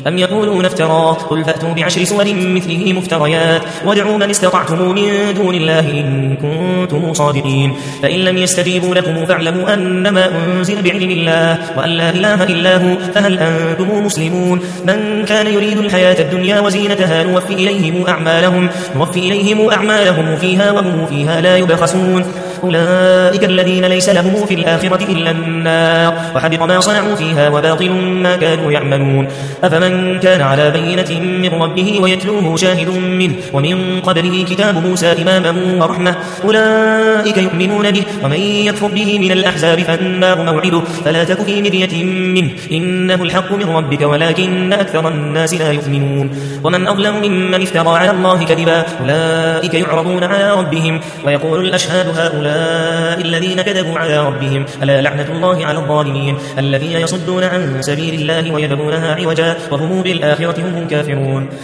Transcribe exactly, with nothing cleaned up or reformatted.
أم يقولون افتراه قل فأتوا بعشر سور مثله مفتريات وادعوا من استطعتم من دون الله إن كنتم صادقين فإن لم يستجيبوا لكم فاعلموا أنما أنزل بعلم الله وأن لا إله إلا هو فهل أنتم مسلمون من كان يريد الحياة الدنيا وزينتها نوفي إليهم أعمالهم, نوفي إليهم أعمالهم فيها وهم فيها لا يبخسون أولئك الذين ليس لهم في الآخرة إلا النار وحبط ما صنعوا فيها وباطل ما كانوا يعملون أفمن كان على بينة من ربه ويتلوه شاهد منه ومن قبله كتاب موسى إماما ورحمة أولئك يؤمنون به ومن يكفر به من الأحزاب فالنار موعده فلا تك في مرية منه إنه الحق من ربك ولكن أكثر الناس لا يؤمنون ومن أظلم ممن افترى على الله كذبا أولئك يعرضون على ربهم ويقول الأشهاد هؤلاء الذين كذبوا على ربهم ألا لعنة الله على الظالمين الذين يصدون عن سبيل الله ويبغونها عوجا وهم بالآخرة هم كافرون